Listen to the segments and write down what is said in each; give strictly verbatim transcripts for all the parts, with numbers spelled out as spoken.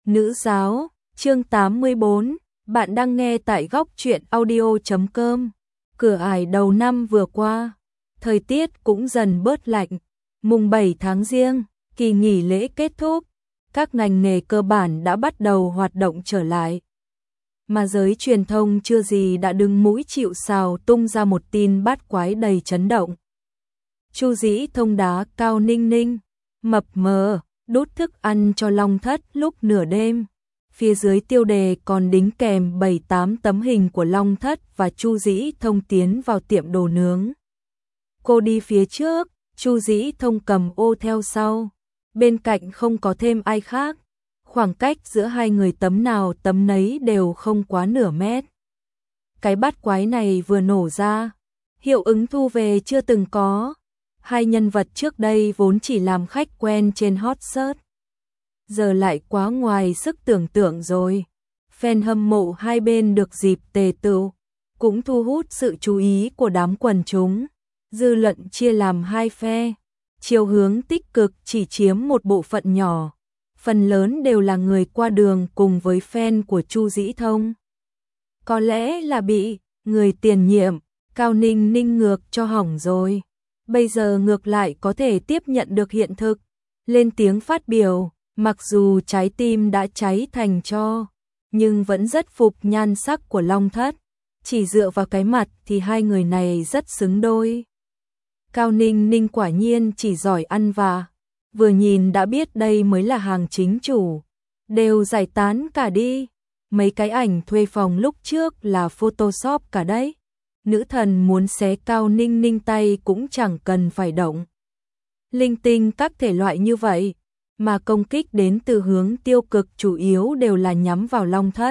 Nữ giáo, chương tám mươi bốn, bạn đang nghe tại góc truyện audio chấm com. Cửa ải đầu năm vừa qua, thời tiết cũng dần bớt lạnh. Mùng bảy tháng Giêng, kỳ nghỉ lễ kết thúc, các ngành nghề cơ bản đã bắt đầu hoạt động trở lại. Mà giới truyền thông chưa gì đã đứng mũi chịu sào tung ra một tin bát quái đầy chấn động. Chu Dĩ Thông đá Cao Ninh Ninh, mập mờ, đút thức ăn cho Long Thất lúc nửa đêm. Phía dưới tiêu đề còn đính kèm bảy tám tấm hình của Long Thất và Chu Dĩ Thông tiến vào tiệm đồ nướng. Cô đi phía trước, Chu Dĩ Thông cầm ô theo sau. Bên cạnh không có thêm ai khác. Khoảng cách giữa hai người tấm nào tấm nấy đều không quá nửa mét. Cái bát quái này vừa nổ ra, hiệu ứng thu về chưa từng có. Hai nhân vật trước đây vốn chỉ làm khách quen trên hot search, giờ lại quá ngoài sức tưởng tượng rồi. Fan hâm mộ hai bên được dịp tề tựu, cũng thu hút sự chú ý của đám quần chúng. Dư luận chia làm hai phe, chiều hướng tích cực chỉ chiếm một bộ phận nhỏ, phần lớn đều là người qua đường cùng với fan của Chu Dĩ Thông. Có lẽ là bị người tiền nhiệm Cao Ninh Ninh ngược cho hỏng rồi. Bây giờ ngược lại có thể tiếp nhận được hiện thực, lên tiếng phát biểu, mặc dù trái tim đã cháy thành tro, nhưng vẫn rất phục nhan sắc của Long Thất. Chỉ dựa vào cái mặt thì hai người này rất xứng đôi. Cao Ninh Ninh quả nhiên chỉ giỏi ăn vạ, vừa nhìn đã biết đây mới là hàng chính chủ. Đều giải tán cả đi, mấy cái ảnh thuê phòng lúc trước là Photoshop cả đấy. Nữ thần muốn xé Cao Ninh Ninh tay cũng chẳng cần phải động. Linh tinh các thể loại như vậy, mà công kích đến từ hướng tiêu cực chủ yếu đều là nhắm vào Long Thất.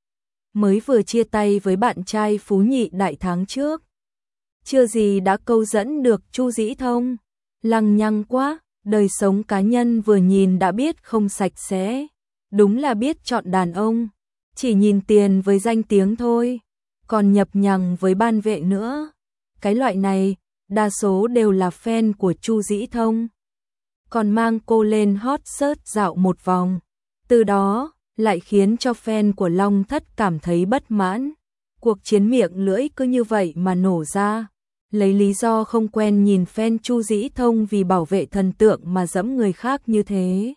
Mới vừa chia tay với bạn trai Phú Nhị Đại tháng trước, chưa gì đã câu dẫn được Chu Dĩ Thông. Lăng nhăng quá, đời sống cá nhân vừa nhìn đã biết không sạch sẽ. Đúng là biết chọn đàn ông, chỉ nhìn tiền với danh tiếng thôi, còn nhập nhằng với ban vệ nữa. Cái loại này, đa số đều là fan của Chu Dĩ Thông. Còn mang cô lên hot search dạo một vòng. Từ đó, lại khiến cho fan của Long Thất cảm thấy bất mãn. Cuộc chiến miệng lưỡi cứ như vậy mà nổ ra. Lấy lý do không quen nhìn fan Chu Dĩ Thông vì bảo vệ thần tượng mà giẫm người khác như thế.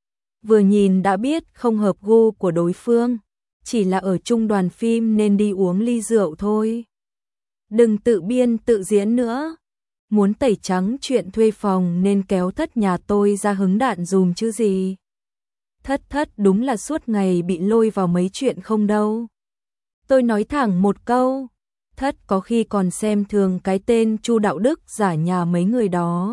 Vừa nhìn đã biết không hợp gu của đối phương. Chỉ là ở chung đoàn phim nên đi uống ly rượu thôi. Đừng tự biên tự diễn nữa. Muốn tẩy trắng chuyện thuê phòng nên kéo Thất nhà tôi ra hứng đạn dùm chứ gì. Thất thất đúng là suốt ngày bị lôi vào mấy chuyện không đâu. Tôi nói thẳng một câu, Thất có khi còn xem thường cái tên Chu Đạo Đức giả nhà mấy người đó.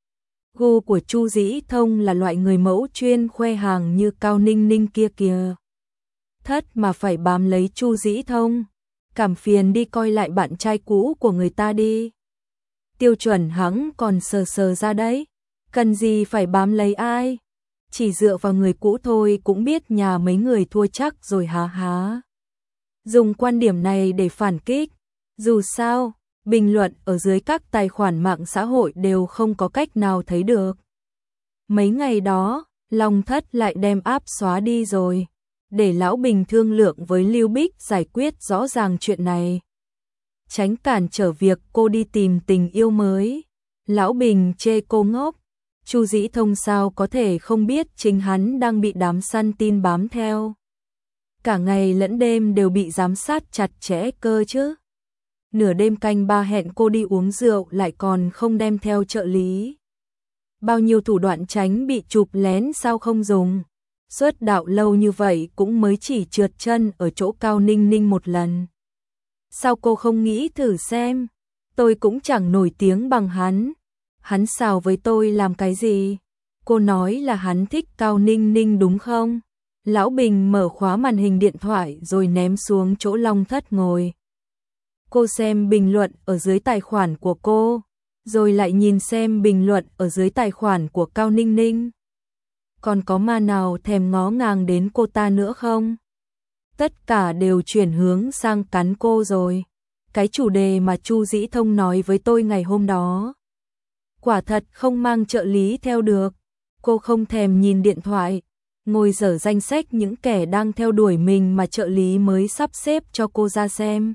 Gu của Chu Dĩ Thông là loại người mẫu chuyên khoe hàng như Cao Ninh Ninh kia kìa. Thất mà phải bám lấy Chu Dĩ Thông, cảm phiền đi coi lại bạn trai cũ của người ta đi. Tiêu chuẩn hắn còn sờ sờ ra đấy, cần gì phải bám lấy ai, chỉ dựa vào người cũ thôi cũng biết nhà mấy người thua chắc rồi há há. Dùng quan điểm này để phản kích, dù sao, bình luận ở dưới các tài khoản mạng xã hội đều không có cách nào thấy được. Mấy ngày đó, Long Thất lại đem app xóa đi rồi, để Lão Bình thương lượng với Lưu Bích giải quyết rõ ràng chuyện này. Tránh cản trở việc cô đi tìm tình yêu mới. Lão Bình chê cô ngốc. Chu Dĩ Thông sao có thể không biết chính hắn đang bị đám săn tin bám theo. Cả ngày lẫn đêm đều bị giám sát chặt chẽ cơ chứ. Nửa đêm canh ba hẹn cô đi uống rượu lại còn không đem theo trợ lý. Bao nhiêu thủ đoạn tránh bị chụp lén sao không dùng. Xuất đạo lâu như vậy cũng mới chỉ trượt chân ở chỗ Cao Ninh Ninh một lần. Sao cô không nghĩ thử xem? Tôi cũng chẳng nổi tiếng bằng hắn. Hắn xào với tôi làm cái gì? Cô nói là hắn thích Cao Ninh Ninh đúng không? Lão Bình mở khóa màn hình điện thoại rồi ném xuống chỗ Long Thất ngồi. Cô xem bình luận ở dưới tài khoản của cô, rồi lại nhìn xem bình luận ở dưới tài khoản của Cao Ninh Ninh. Còn có ma nào thèm ngó ngàng đến cô ta nữa không? Tất cả đều chuyển hướng sang cắn cô rồi. Cái chủ đề mà Chu Dĩ Thông nói với tôi ngày hôm đó. Quả thật không mang trợ lý theo được. Cô không thèm nhìn điện thoại. ngồi dở danh sách những kẻ đang theo đuổi mình mà trợ lý mới sắp xếp cho cô ra xem.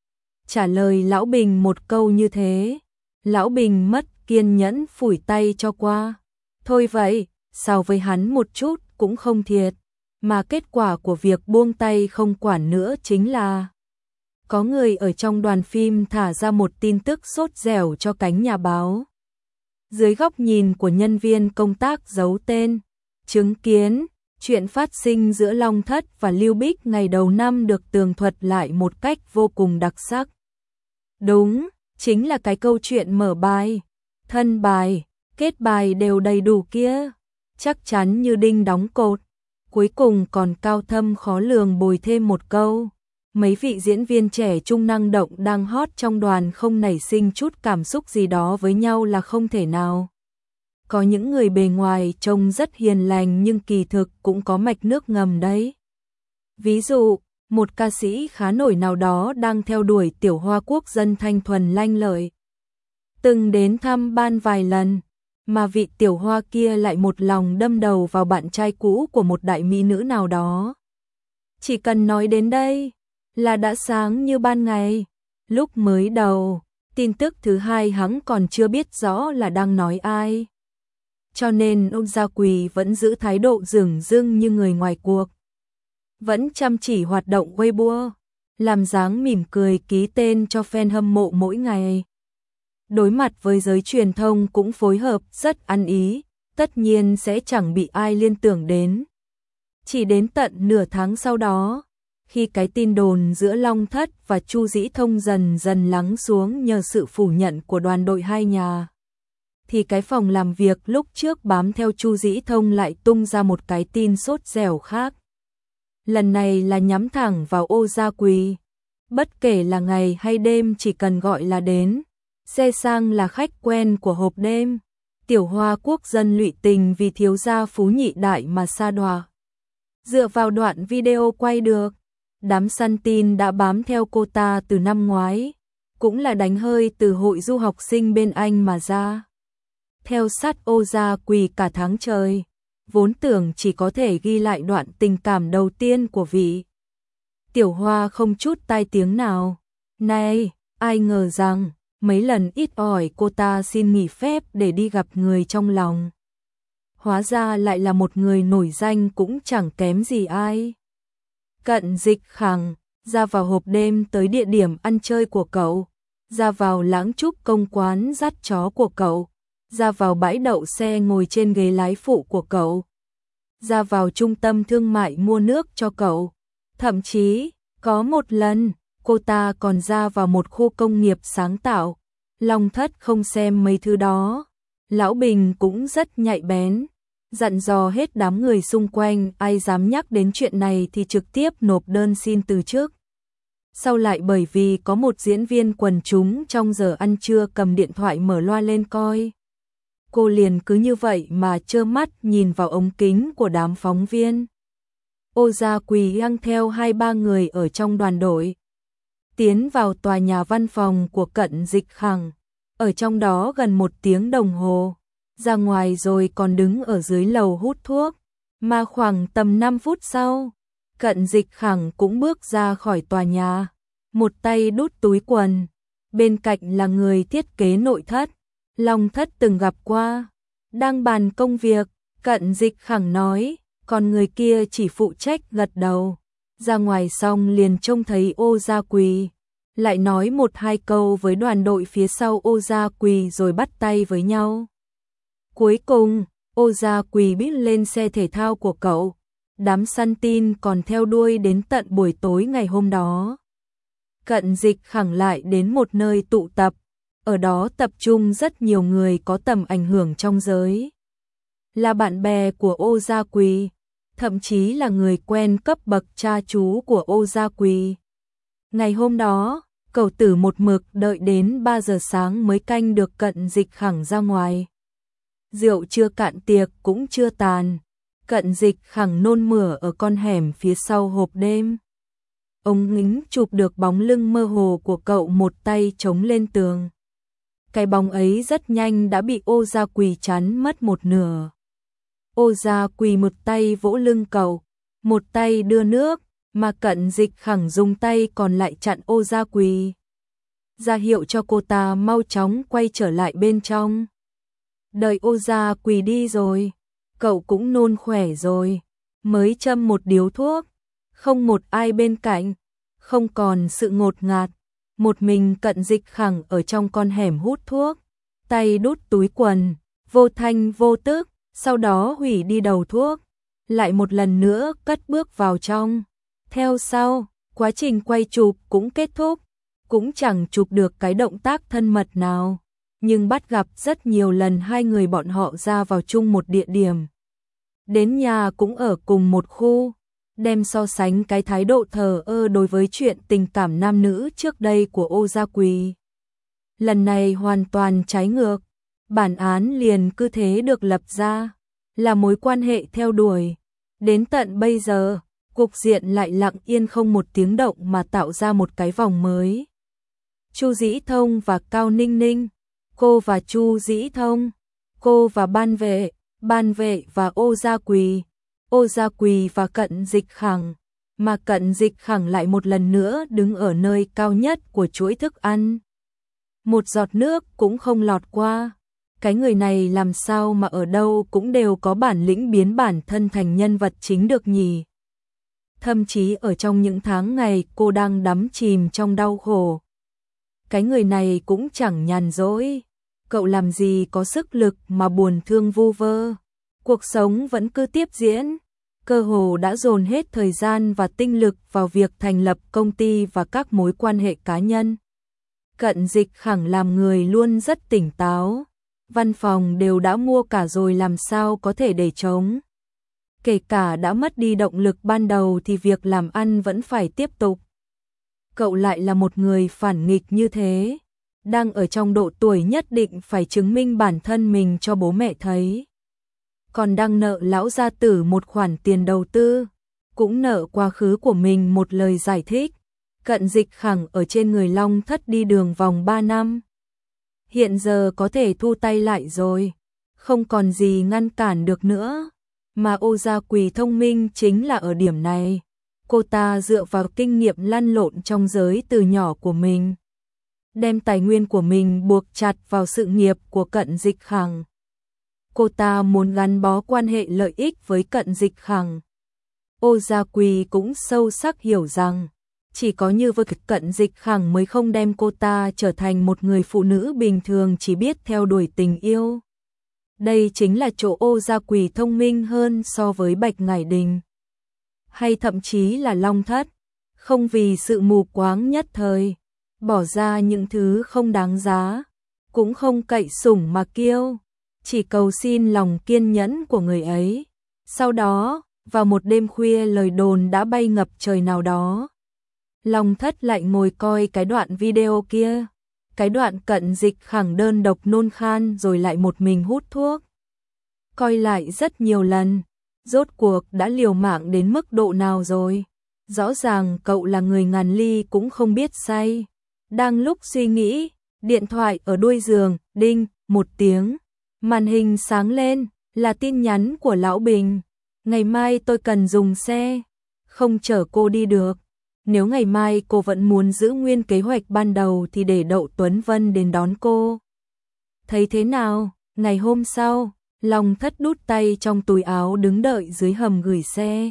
Trả lời Lão Bình một câu như thế, Lão Bình mất kiên nhẫn phủi tay cho qua. Thôi vậy, sao với hắn một chút cũng không thiệt, mà kết quả của việc buông tay không quản nữa chính là có người ở trong đoàn phim thả ra một tin tức sốt dẻo cho cánh nhà báo. Dưới góc nhìn của nhân viên công tác giấu tên, chứng kiến chuyện phát sinh giữa Long Thất và Lưu Bích ngày đầu năm được tường thuật lại một cách vô cùng đặc sắc. Đúng, chính là cái câu chuyện mở bài, thân bài, kết bài đều đầy đủ kia, chắc chắn như đinh đóng cột. Cuối cùng còn cao thâm khó lường bồi thêm một câu. Mấy vị diễn viên trẻ trung năng động đang hot trong đoàn không nảy sinh chút cảm xúc gì đó với nhau là không thể nào. Có những người bề ngoài trông rất hiền lành nhưng kỳ thực cũng có mạch nước ngầm đấy. Ví dụ, một ca sĩ khá nổi nào đó đang theo đuổi tiểu hoa quốc dân thanh thuần lanh lợi. Từng đến thăm ban vài lần, mà vị tiểu hoa kia lại một lòng đâm đầu vào bạn trai cũ của một đại mỹ nữ nào đó. Chỉ cần nói đến đây là đã sáng như ban ngày. Lúc mới đầu, tin tức thứ hai hắn còn chưa biết rõ là đang nói ai. Cho nên ông Gia Quỳ vẫn giữ thái độ dửng dưng như người ngoài cuộc. Vẫn chăm chỉ hoạt động Weibo, làm dáng mỉm cười ký tên cho fan hâm mộ mỗi ngày. Đối mặt với giới truyền thông cũng phối hợp rất ăn ý, tất nhiên sẽ chẳng bị ai liên tưởng đến. Chỉ đến tận nửa tháng sau đó, khi cái tin đồn giữa Long Thất và Chu Dĩ Thông dần dần lắng xuống nhờ sự phủ nhận của đoàn đội hai nhà, thì cái phòng làm việc lúc trước bám theo Chu Dĩ Thông lại tung ra một cái tin sốt dẻo khác. Lần này là nhắm thẳng vào Ô Gia Quỳ. Bất kể là ngày hay đêm chỉ cần gọi là đến. Xe sang là khách quen của hộp đêm. Tiểu hoa quốc dân lụy tình vì thiếu gia phú nhị đại mà sa đọa. Dựa vào đoạn video quay được, đám săn tin đã bám theo cô ta từ năm ngoái. Cũng là đánh hơi từ hội du học sinh bên Anh mà ra. Theo sát Ô Gia Quỳ cả tháng trời, vốn tưởng chỉ có thể ghi lại đoạn tình cảm đầu tiên của vị tiểu hoa không chút tai tiếng nào. Này, ai ngờ rằng, mấy lần ít ỏi cô ta xin nghỉ phép để đi gặp người trong lòng. Hóa ra lại là một người nổi danh cũng chẳng kém gì ai. Cận Dịch Khẳng, ra vào hộp đêm tới địa điểm ăn chơi của cậu, ra vào Lãng Trúc công quán dắt chó của cậu, ra vào bãi đậu xe ngồi trên ghế lái phụ của cậu, ra vào trung tâm thương mại mua nước cho cậu. Thậm chí, có một lần, cô ta còn ra vào một khu công nghiệp sáng tạo. Long Thất không xem mấy thứ đó. Lão Bình cũng rất nhạy bén, dặn dò hết đám người xung quanh ai dám nhắc đến chuyện này thì trực tiếp nộp đơn xin từ chức. Sau lại bởi vì có một diễn viên quần chúng trong giờ ăn trưa cầm điện thoại mở loa lên coi. Cô liền cứ như vậy mà trơ mắt nhìn vào ống kính của đám phóng viên. Ô Gia Quỳ đang theo hai ba người ở trong đoàn đội, tiến vào tòa nhà văn phòng của Cận Dịch Khẳng, ở trong đó gần một tiếng đồng hồ, ra ngoài rồi còn đứng ở dưới lầu hút thuốc, mà khoảng tầm năm phút sau, Cận Dịch Khẳng cũng bước ra khỏi tòa nhà, một tay đút túi quần, bên cạnh là người thiết kế nội thất, Long Thất từng gặp qua, đang bàn công việc. Cận Dịch Khẳng nói, còn người kia chỉ phụ trách gật đầu, ra ngoài xong liền trông thấy Ô Gia Quỳ, lại nói một hai câu với đoàn đội phía sau Ô Gia Quỳ rồi bắt tay với nhau. Cuối cùng, Ô Gia Quỳ biết lên xe thể thao của cậu, đám săn tin còn theo đuôi đến tận buổi tối ngày hôm đó. Cận Dịch Khẳng lại đến một nơi tụ tập, ở đó tập trung rất nhiều người có tầm ảnh hưởng trong giới. Là bạn bè của Ô Gia Quỳ, thậm chí là người quen cấp bậc cha chú của Ô Gia Quỳ. Ngày hôm đó, cậu tử một mực đợi đến ba giờ sáng mới canh được Cận Dịch Khẳng ra ngoài. Rượu chưa cạn tiệc cũng chưa tàn, Cận Dịch Khẳng nôn mửa ở con hẻm phía sau hộp đêm. Ông ngính chụp được bóng lưng mơ hồ của cậu một tay chống lên tường. Cái bóng ấy rất nhanh đã bị Ô Gia Quỳ chắn mất một nửa. Ô Gia Quỳ một tay vỗ lưng cậu, một tay đưa nước, mà Cận Dịch Khẳng dùng tay còn lại chặn Ô Gia Quỳ, ra hiệu cho cô ta mau chóng quay trở lại bên trong. Đợi Ô Gia Quỳ đi rồi, cậu cũng nôn khỏe rồi, mới châm một điếu thuốc, không một ai bên cạnh, không còn sự ngột ngạt, một mình Cận Dịch Khẳng ở trong con hẻm hút thuốc, tay đút túi quần, vô thanh vô tức, sau đó hủy đi đầu thuốc, lại một lần nữa cất bước vào trong. Theo sau, quá trình quay chụp cũng kết thúc, cũng chẳng chụp được cái động tác thân mật nào, nhưng bắt gặp rất nhiều lần hai người bọn họ ra vào chung một địa điểm. Đến nhà cũng ở cùng một khu, đem so sánh cái thái độ thờ ơ đối với chuyện tình cảm nam nữ trước đây của Ô Gia Quỳ. Lần này hoàn toàn trái ngược, bản án liền cứ thế được lập ra, là mối quan hệ theo đuổi. Đến tận bây giờ, cục diện lại lặng yên không một tiếng động mà tạo ra một cái vòng mới. Chu Dĩ Thông và Cao Ninh Ninh, cô và Chu Dĩ Thông, cô và Ban Vệ, Ban Vệ và Ô Gia Quỳ, Ô Gia Quỳ và Cận Dịch Khẳng, mà Cận Dịch Khẳng lại một lần nữa đứng ở nơi cao nhất của chuỗi thức ăn. Một giọt nước cũng không lọt qua. Cái người này làm sao mà ở đâu cũng đều có bản lĩnh biến bản thân thành nhân vật chính được nhỉ? Thậm chí ở trong những tháng ngày cô đang đắm chìm trong đau khổ, cái người này cũng chẳng nhàn rỗi. Cậu làm gì có sức lực mà buồn thương vu vơ. Cuộc sống vẫn cứ tiếp diễn, cơ hồ đã dồn hết thời gian và tinh lực vào việc thành lập công ty và các mối quan hệ cá nhân. Cận Dịch Khẳng làm người luôn rất tỉnh táo, văn phòng đều đã mua cả rồi làm sao có thể để trống. Kể cả đã mất đi động lực ban đầu thì việc làm ăn vẫn phải tiếp tục. Cậu lại là một người phản nghịch như thế, đang ở trong độ tuổi nhất định phải chứng minh bản thân mình cho bố mẹ thấy. Còn đang nợ lão gia tử một khoản tiền đầu tư, cũng nợ quá khứ của mình một lời giải thích. Cận Dịch Khẳng ở trên người Long Thất đi đường vòng ba năm. Hiện giờ có thể thu tay lại rồi, không còn gì ngăn cản được nữa. Mà Ô Gia Quỳ thông minh chính là ở điểm này. Cô ta dựa vào kinh nghiệm lăn lộn trong giới từ nhỏ của mình, đem tài nguyên của mình buộc chặt vào sự nghiệp của Cận Dịch Khẳng. Cô ta muốn gắn bó quan hệ lợi ích với Cận Dịch Khẳng. Ô Gia Quỳ cũng sâu sắc hiểu rằng, chỉ có như với Cận Dịch Khẳng mới không đem cô ta trở thành một người phụ nữ bình thường chỉ biết theo đuổi tình yêu. Đây chính là chỗ Ô Gia Quỳ thông minh hơn so với Bạch Ngải Đình, hay thậm chí là Long Thất, không vì sự mù quáng nhất thời, bỏ ra những thứ không đáng giá, cũng không cậy sủng mà kiêu, chỉ cầu xin lòng kiên nhẫn của người ấy. Sau đó, vào một đêm khuya lời đồn đã bay ngập trời nào đó, Long Thất lại ngồi coi cái đoạn video kia, cái đoạn Cận Dịch Khẳng đơn độc nôn khan rồi lại một mình hút thuốc. Coi lại rất nhiều lần, rốt cuộc đã liều mạng đến mức độ nào rồi. Rõ ràng cậu là người ngàn ly cũng không biết say. Đang lúc suy nghĩ, điện thoại ở đuôi giường, đinh, một tiếng. Màn hình sáng lên, là tin nhắn của Lão Bình. Ngày mai tôi cần dùng xe, không chở cô đi được. Nếu ngày mai cô vẫn muốn giữ nguyên kế hoạch ban đầu thì để Đậu Tuấn Vân đến đón cô. Thấy thế nào? Ngày hôm sau, Long Thất đút tay trong túi áo đứng đợi dưới hầm gửi xe.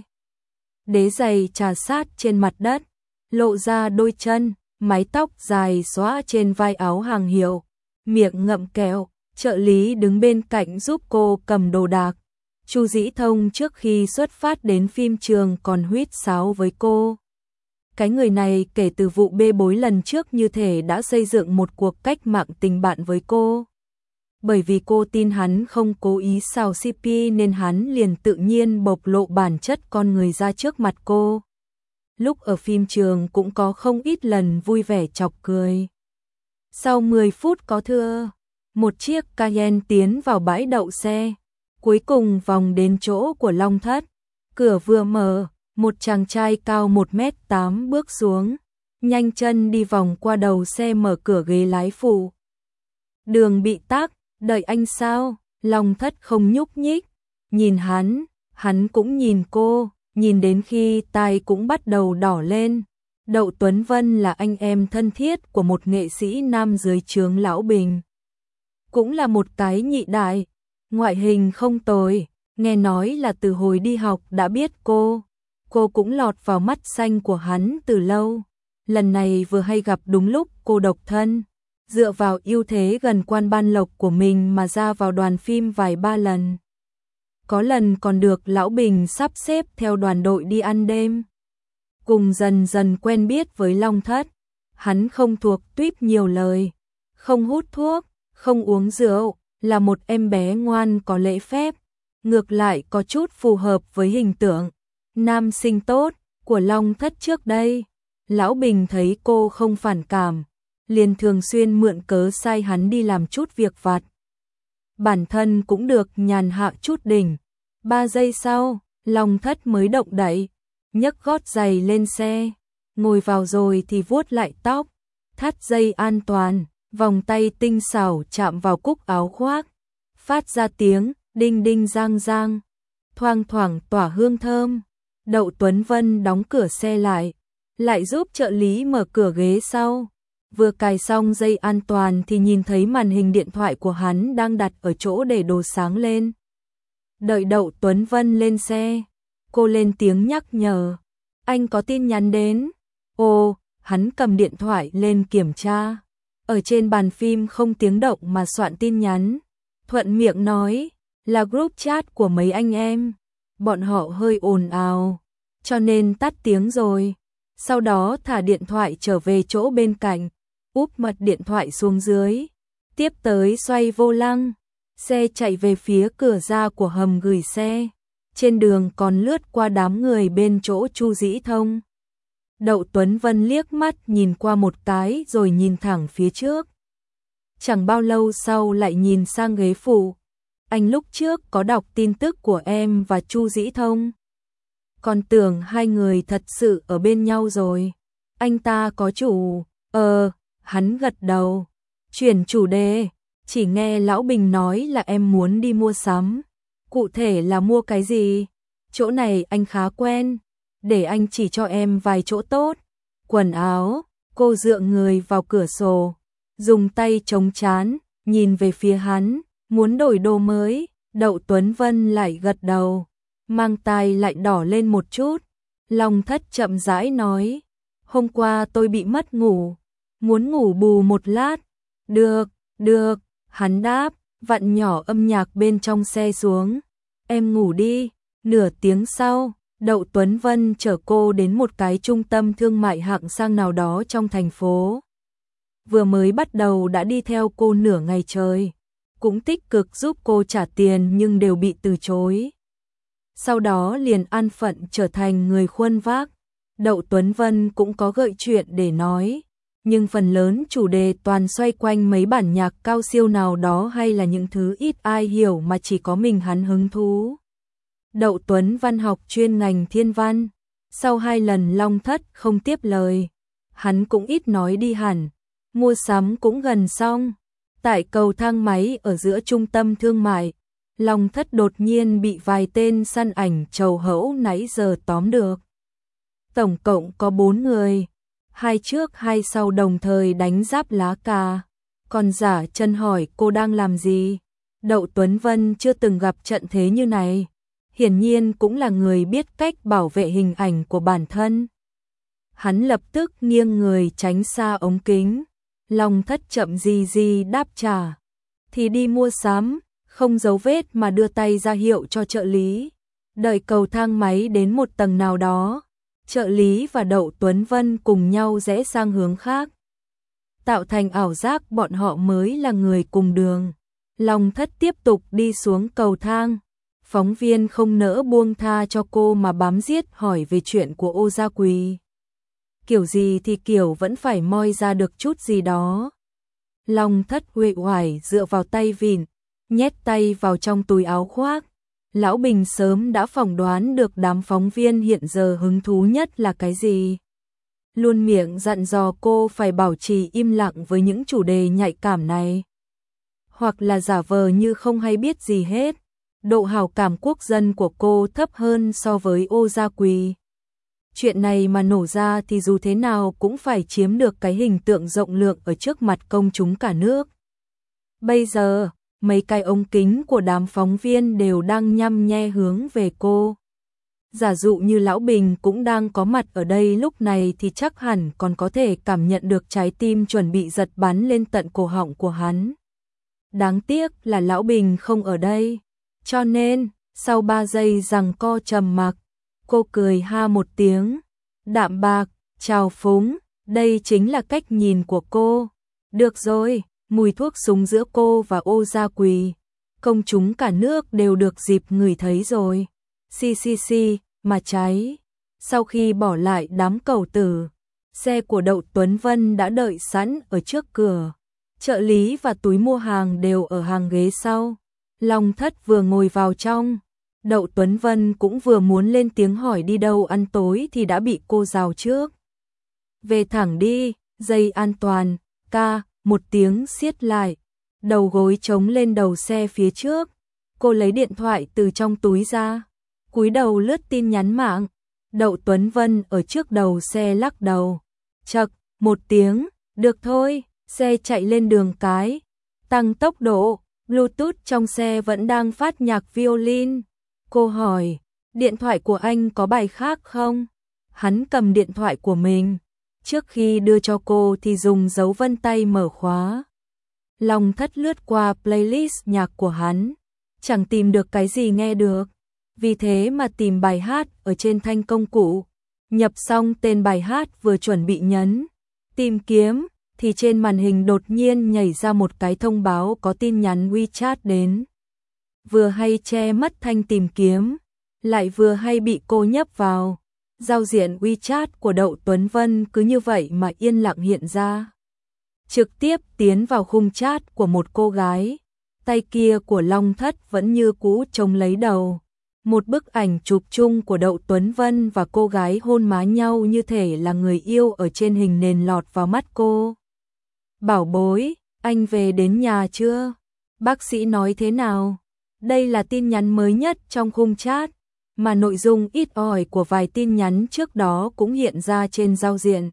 Đế giày trà sát trên mặt đất, lộ ra đôi chân, mái tóc dài xõa trên vai áo hàng hiệu, miệng ngậm kẹo. Trợ lý đứng bên cạnh giúp cô cầm đồ đạc. Chu Dĩ Thông trước khi xuất phát đến phim trường còn huýt sáo với cô. Cái người này kể từ vụ bê bối lần trước như thể đã xây dựng một cuộc cách mạng tình bạn với cô. Bởi vì cô tin hắn không cố ý xào xê pê nên hắn liền tự nhiên bộc lộ bản chất con người ra trước mặt cô. Lúc ở phim trường cũng có không ít lần vui vẻ chọc cười. Sau mười phút có thưa, một chiếc Cayenne tiến vào bãi đậu xe, cuối cùng vòng đến chỗ của Long Thất. Cửa vừa mở, một chàng trai cao một mét tám bước xuống, nhanh chân đi vòng qua đầu xe mở cửa ghế lái phụ. Đường bị tắc, đợi anh sao? Long Thất không nhúc nhích, nhìn hắn, hắn cũng nhìn cô, nhìn đến khi tai cũng bắt đầu đỏ lên. Đậu Tuấn Vân là anh em thân thiết của một nghệ sĩ nam dưới trướng Lão Bình. Cũng là một cái nhị đại, ngoại hình không tồi, nghe nói là từ hồi đi học đã biết cô. Cô cũng lọt vào mắt xanh của hắn từ lâu. Lần này vừa hay gặp đúng lúc cô độc thân, dựa vào ưu thế gần Quan Ban Lộc của mình mà ra vào đoàn phim vài ba lần. Có lần còn được Lão Bình sắp xếp theo đoàn đội đi ăn đêm. Cùng dần dần quen biết với Long Thất, hắn không thuộc tuýp nhiều lời, không hút thuốc, không uống rượu, là một em bé ngoan có lễ phép, ngược lại có chút phù hợp với hình tượng nam sinh tốt của Long Thất trước đây. Lão Bình thấy cô không phản cảm, liền thường xuyên mượn cớ sai hắn đi làm chút việc vặt. Bản thân cũng được nhàn hạ chút đỉnh. Ba giây sau, Long Thất mới động đậy, nhấc gót giày lên xe, ngồi vào rồi thì vuốt lại tóc, thắt dây an toàn, vòng tay tinh xảo chạm vào cúc áo khoác, phát ra tiếng đinh đinh giang giang, thoang thoảng tỏa hương thơm. Đậu Tuấn Vân đóng cửa xe lại, lại giúp trợ lý mở cửa ghế sau. Vừa cài xong dây an toàn thì nhìn thấy màn hình điện thoại của hắn đang đặt ở chỗ để đồ sáng lên. Đợi Đậu Tuấn Vân lên xe, cô lên tiếng nhắc nhở, anh có tin nhắn đến. Ồ, hắn cầm điện thoại lên kiểm tra. Ở trên bàn phim không tiếng động mà soạn tin nhắn. Thuận miệng nói, là group chat của mấy anh em. Bọn họ hơi ồn ào, cho nên tắt tiếng rồi. Sau đó thả điện thoại trở về chỗ bên cạnh, úp mật điện thoại xuống dưới. Tiếp tới xoay vô lăng, xe chạy về phía cửa ra của hầm gửi xe. Trên đường còn lướt qua đám người bên chỗ Chu Dĩ Thông. Đậu Tuấn Vân liếc mắt nhìn qua một cái rồi nhìn thẳng phía trước. Chẳng bao lâu sau lại nhìn sang ghế phụ. Anh lúc trước có đọc tin tức của em và Chu Dĩ Thông. Còn tưởng hai người thật sự ở bên nhau rồi. Anh ta có chủ. Ờ, hắn gật đầu. Chuyển chủ đề, chỉ nghe Lão Bình nói là em muốn đi mua sắm. Cụ thể là mua cái gì? Chỗ này anh khá quen, để anh chỉ cho em vài chỗ tốt. Quần áo. Cô dựa người vào cửa sổ, dùng tay chống trán, nhìn về phía hắn, muốn đổi đồ mới. Đậu Tuấn Vân lại gật đầu, mang tai lại đỏ lên một chút. Long Thất chậm rãi nói, hôm qua tôi bị mất ngủ, muốn ngủ bù một lát. Được, được, hắn đáp, vặn nhỏ âm nhạc bên trong xe xuống. Em ngủ đi. Nửa tiếng sau, Đậu Tuấn Vân chở cô đến một cái trung tâm thương mại hạng sang nào đó trong thành phố. Vừa mới bắt đầu đã đi theo cô nửa ngày trời, cũng tích cực giúp cô trả tiền nhưng đều bị từ chối. Sau đó liền an phận trở thành người khuân vác. Đậu Tuấn Vân cũng có gợi chuyện để nói, nhưng phần lớn chủ đề toàn xoay quanh mấy bản nhạc cao siêu nào đó hay là những thứ ít ai hiểu mà chỉ có mình hắn hứng thú. Đậu Tuấn Văn học chuyên ngành thiên văn, sau hai lần Long Thất không tiếp lời, hắn cũng ít nói đi hẳn. Mua sắm cũng gần xong, tại cầu thang máy ở giữa trung tâm thương mại, Long Thất đột nhiên bị vài tên săn ảnh trầu hẫu nãy giờ tóm được. Tổng cộng có bốn người, hai trước hai sau đồng thời đánh giáp lá cà, còn giả chân hỏi cô đang làm gì. Đậu Tuấn Vân chưa từng gặp trận thế như này, hiển nhiên cũng là người biết cách bảo vệ hình ảnh của bản thân. Hắn lập tức nghiêng người tránh xa ống kính. Long Thất chậm gì gì đáp trả, thì đi mua sắm, không giấu vết mà đưa tay ra hiệu cho trợ lý. Đợi cầu thang máy đến một tầng nào đó, trợ lý và Đậu Tuấn Vân cùng nhau rẽ sang hướng khác, tạo thành ảo giác bọn họ mới là người cùng đường. Long Thất tiếp tục đi xuống cầu thang. Phóng viên không nỡ buông tha cho cô mà bám giết hỏi về chuyện của Ô Gia Quỳ. Kiểu gì thì kiểu vẫn phải moi ra được chút gì đó. Long Thất uể oải dựa vào tay vịn, nhét tay vào trong túi áo khoác. Lão Bình sớm đã phỏng đoán được đám phóng viên hiện giờ hứng thú nhất là cái gì. Luôn miệng dặn dò cô phải bảo trì im lặng với những chủ đề nhạy cảm này, hoặc là giả vờ như không hay biết gì hết. độ hảo cảm quốc dân của cô thấp hơn so với Ô Gia Quỳ. Chuyện này mà nổ ra thì dù thế nào cũng phải chiếm được cái hình tượng rộng lượng ở trước mặt công chúng cả nước. Bây giờ, mấy cái ống kính của đám phóng viên đều đang nhăm nhe hướng về cô. Giả dụ như Lão Bình cũng đang có mặt ở đây lúc này thì chắc hẳn còn có thể cảm nhận được trái tim chuẩn bị giật bắn lên tận cổ họng của hắn. Đáng tiếc là Lão Bình không ở đây. Cho nên, sau ba giây giằng co trầm mặc, cô cười ha một tiếng, đạm bạc, trào phúng, đây chính là cách nhìn của cô. Được rồi, mùi thuốc súng giữa cô và Ô Gia Quỳ, công chúng cả nước đều được dịp ngửi thấy rồi. Xì xì xì, mà cháy. Sau khi bỏ lại đám cẩu tử, xe của Đậu Tuấn Vân đã đợi sẵn ở trước cửa. Trợ lý và túi mua hàng đều ở hàng ghế sau. Long Thất vừa ngồi vào trong. Đậu Tuấn Vân cũng vừa muốn lên tiếng hỏi đi đâu ăn tối thì đã bị cô rào trước. Về thẳng đi, dây an toàn, ca, một tiếng siết lại. Đầu gối chống lên đầu xe phía trước. Cô lấy điện thoại từ trong túi ra, cúi đầu lướt tin nhắn mạng. Đậu Tuấn Vân ở trước đầu xe lắc đầu. Chậc, một tiếng, được thôi, xe chạy lên đường cái. Tăng tốc độ, Bluetooth trong xe vẫn đang phát nhạc violin. Cô hỏi, điện thoại của anh có bài khác không? Hắn cầm điện thoại của mình. Trước khi đưa cho cô thì dùng dấu vân tay mở khóa. Long Thất lướt qua playlist nhạc của hắn. Chẳng tìm được cái gì nghe được. Vì thế mà tìm bài hát ở trên thanh công cụ. Nhập xong tên bài hát vừa chuẩn bị nhấn tìm kiếm, thì trên màn hình đột nhiên nhảy ra một cái thông báo có tin nhắn WeChat đến. Vừa hay che mất thanh tìm kiếm, lại vừa hay bị cô nhấp vào. Giao diện WeChat của Đậu Tuấn Vân cứ như vậy mà yên lặng hiện ra. Trực tiếp tiến vào khung chat của một cô gái. Tay kia của Long Thất vẫn như cũ chống lấy đầu. Một bức ảnh chụp chung của Đậu Tuấn Vân và cô gái hôn má nhau như thể là người yêu ở trên hình nền lọt vào mắt cô. Bảo bối, anh về đến nhà chưa? Bác sĩ nói thế nào? Đây là tin nhắn mới nhất trong khung chat, mà nội dung ít ỏi của vài tin nhắn trước đó cũng hiện ra trên giao diện.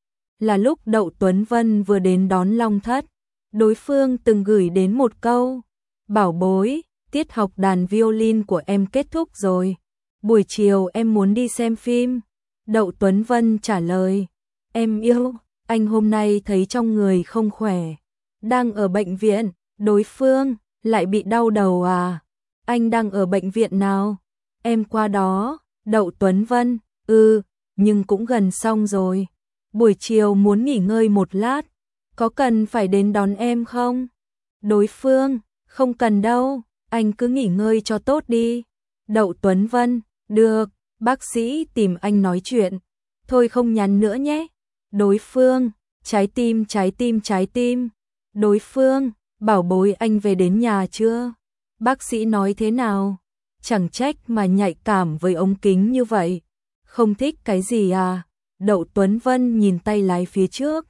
Là lúc Đậu Tuấn Vân vừa đến đón Long Thất, đối phương từng gửi đến một câu. Bảo bối, tiết học đàn violin của em kết thúc rồi. Buổi chiều em muốn đi xem phim. Đậu Tuấn Vân trả lời. Em yêu, anh hôm nay thấy trong người không khỏe. Đang ở bệnh viện, đối phương lại bị đau đầu à? Anh đang ở bệnh viện nào? Em qua đó. Đậu Tuấn Vân, ừ, nhưng cũng gần xong rồi. Buổi chiều muốn nghỉ ngơi một lát. Có cần phải đến đón em không? Đối phương, không cần đâu, anh cứ nghỉ ngơi cho tốt đi. Đậu Tuấn Vân, được, bác sĩ tìm anh nói chuyện. Thôi không nhắn nữa nhé. Đối phương, trái tim trái tim trái tim. Đối phương, bảo bối anh về đến nhà chưa? Bác sĩ nói thế nào? Chẳng trách mà nhạy cảm với ống kính như vậy. Không thích cái gì à? Đậu Tuấn Vân nhìn tay lái phía trước.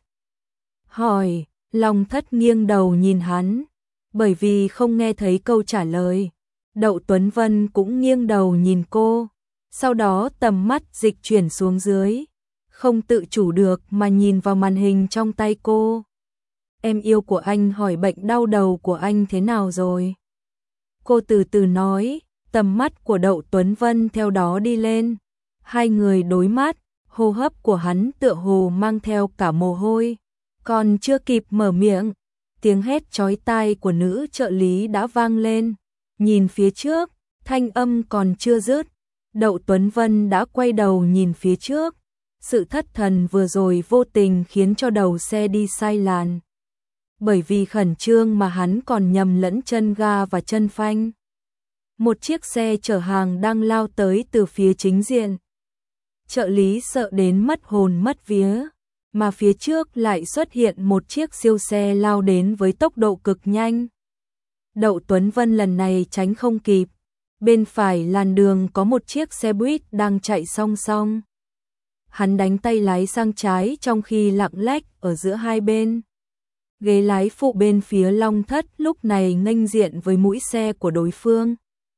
Hỏi, Long Thất nghiêng đầu nhìn hắn. Bởi vì không nghe thấy câu trả lời. Đậu Tuấn Vân cũng nghiêng đầu nhìn cô. Sau đó tầm mắt dịch chuyển xuống dưới. Không tự chủ được mà nhìn vào màn hình trong tay cô. Em yêu của anh hỏi bệnh đau đầu của anh thế nào rồi? Cô từ từ nói, tầm mắt của Đậu Tuấn Vân theo đó đi lên. Hai người đối mắt, hô hấp của hắn tựa hồ mang theo cả mồ hôi. Còn chưa kịp mở miệng, tiếng hét chói tai của nữ trợ lý đã vang lên. Nhìn phía trước, thanh âm còn chưa dứt. Đậu Tuấn Vân đã quay đầu nhìn phía trước. Sự thất thần vừa rồi vô tình khiến cho đầu xe đi sai làn. Bởi vì khẩn trương mà hắn còn nhầm lẫn chân ga và chân phanh. Một chiếc xe chở hàng đang lao tới từ phía chính diện. Trợ lý sợ đến mất hồn mất vía, mà phía trước lại xuất hiện một chiếc siêu xe lao đến với tốc độ cực nhanh. Đậu Tuấn Vân lần này tránh không kịp. Bên phải làn đường có một chiếc xe buýt đang chạy song song. Hắn đánh tay lái sang trái trong khi lặng lách ở giữa hai bên. Ghế lái phụ bên phía Long Thất lúc này nghênh diện với mũi xe của đối phương.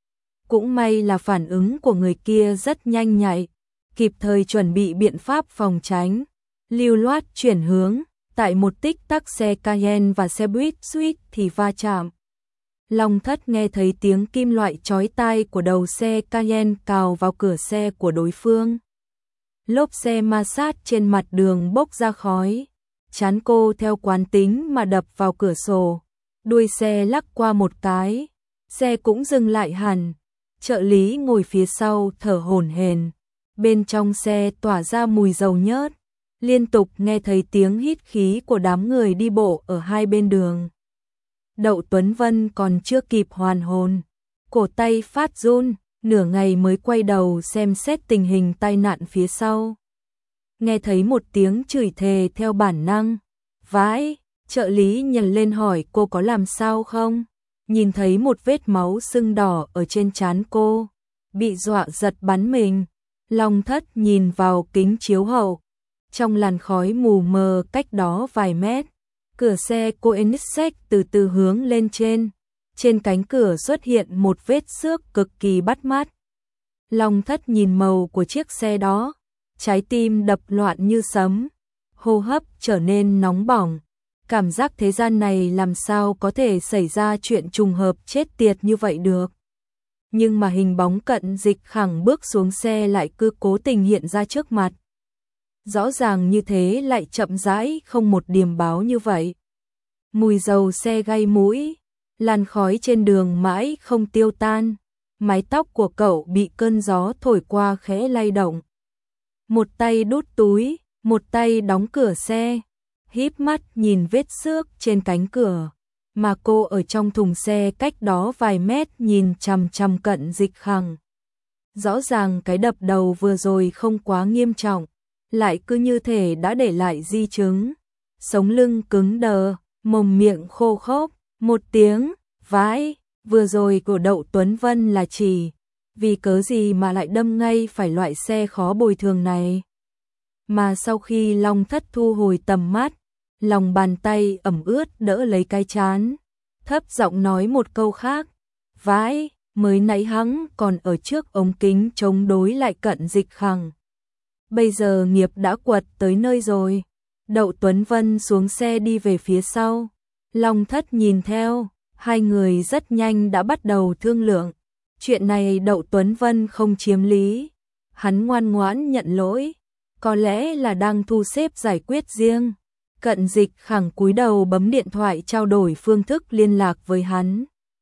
Cũng may là phản ứng của người kia rất nhanh nhạy, kịp thời chuẩn bị biện pháp phòng tránh, lưu loát chuyển hướng, tại một tích tắc xe Cayenne và xe buýt suýt thì va chạm. Long Thất nghe thấy tiếng kim loại chói tai của đầu xe Cayenne cào vào cửa xe của đối phương. Lốp xe ma sát trên mặt đường bốc ra khói, trán cô theo quán tính mà đập vào cửa sổ, đuôi xe lắc qua một cái, xe cũng dừng lại hẳn. Trợ lý ngồi phía sau thở hổn hển, bên trong xe tỏa ra mùi dầu nhớt, liên tục nghe thấy tiếng hít khí của đám người đi bộ ở hai bên đường. Đậu Tuấn Vân còn chưa kịp hoàn hồn, cổ tay phát run, nửa ngày mới quay đầu xem xét tình hình tai nạn phía sau. Nghe thấy một tiếng chửi thề theo bản năng, vãi, trợ lý nhần lên hỏi cô có làm sao không? Nhìn thấy một vết máu sưng đỏ ở trên trán cô, bị dọa giật bắn mình. Long Thất nhìn vào kính chiếu hậu, trong làn khói mù mờ cách đó vài mét, cửa xe Koenigsegg từ từ hướng lên trên, trên cánh cửa xuất hiện một vết xước cực kỳ bắt mắt. Long Thất nhìn màu của chiếc xe đó, trái tim đập loạn như sấm, hô hấp trở nên nóng bỏng. Cảm giác thế gian này làm sao có thể xảy ra chuyện trùng hợp chết tiệt như vậy được. Nhưng mà hình bóng Cận Dịch Khẳng bước xuống xe lại cứ cố tình hiện ra trước mặt. Rõ ràng như thế lại chậm rãi không một điềm báo như vậy. Mùi dầu xe gây mũi, làn khói trên đường mãi không tiêu tan, mái tóc của cậu bị cơn gió thổi qua khẽ lay động. Một tay đút túi, một tay đóng cửa xe, híp mắt nhìn vết xước trên cánh cửa, mà cô ở trong thùng xe cách đó vài mét nhìn chằm chằm Cận Dịch Khẳng. Rõ ràng cái đập đầu vừa rồi không quá nghiêm trọng, lại cứ như thể đã để lại di chứng. Sống lưng cứng đờ, mồm miệng khô khốc, một tiếng, vãi, vừa rồi của Đậu Tuấn Vân là chỉ, vì cớ gì mà lại đâm ngay phải loại xe khó bồi thường này. Mà sau khi Long Thất thu hồi tầm mắt, lòng bàn tay ẩm ướt đỡ lấy cái trán, thấp giọng nói một câu khác, vãi, mới nãy hắn còn ở trước ống kính chống đối lại Cận Dịch Khẳng. Bây giờ nghiệp đã quật tới nơi rồi. Đậu Tuấn Vân xuống xe đi về phía sau, Long Thất nhìn theo, hai người rất nhanh đã bắt đầu thương lượng. Chuyện này Đậu Tuấn Vân không chiếm lý, hắn ngoan ngoãn nhận lỗi, có lẽ là đang thu xếp giải quyết riêng. Cận Dịch Khẳng cúi đầu bấm điện thoại trao đổi phương thức liên lạc với hắn.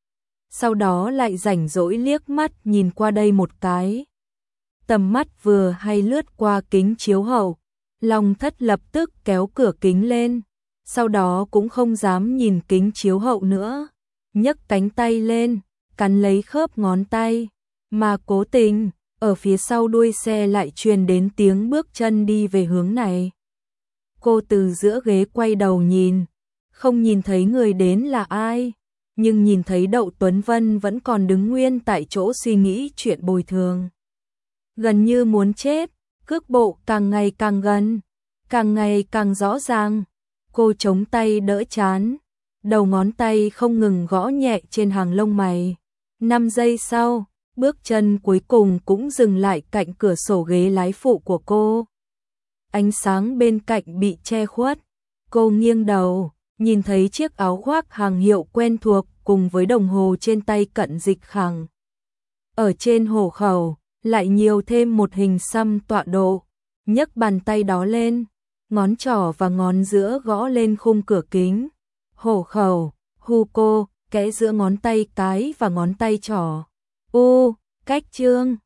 Sau đó lại rảnh rỗi liếc mắt nhìn qua đây một cái. Tầm mắt vừa hay lướt qua kính chiếu hậu, Long Thất lập tức kéo cửa kính lên, sau đó cũng không dám nhìn kính chiếu hậu nữa, nhấc cánh tay lên, cắn lấy khớp ngón tay, mà cố tình, ở phía sau đuôi xe lại truyền đến tiếng bước chân đi về hướng này. Cô từ giữa ghế quay đầu nhìn, không nhìn thấy người đến là ai, nhưng nhìn thấy Đậu Tuấn Vân vẫn còn đứng nguyên tại chỗ suy nghĩ chuyện bồi thường. Gần như muốn chết, cước bộ càng ngày càng gần, càng ngày càng rõ ràng. Cô chống tay đỡ chán, đầu ngón tay không ngừng gõ nhẹ trên hàng lông mày. Năm giây sau, bước chân cuối cùng cũng dừng lại cạnh cửa sổ ghế lái phụ của cô. Ánh sáng bên cạnh bị che khuất, cô nghiêng đầu, nhìn thấy chiếc áo khoác hàng hiệu quen thuộc cùng với đồng hồ trên tay Cận Dịch Khẳng. Ở trên hộ khẩu, lại nhiều thêm một hình xăm tọa độ, nhấc bàn tay đó lên, ngón trỏ và ngón giữa gõ lên khung cửa kính. Hộ khẩu, Hugo, kẽ giữa ngón tay cái và ngón tay trỏ. U, cách trương.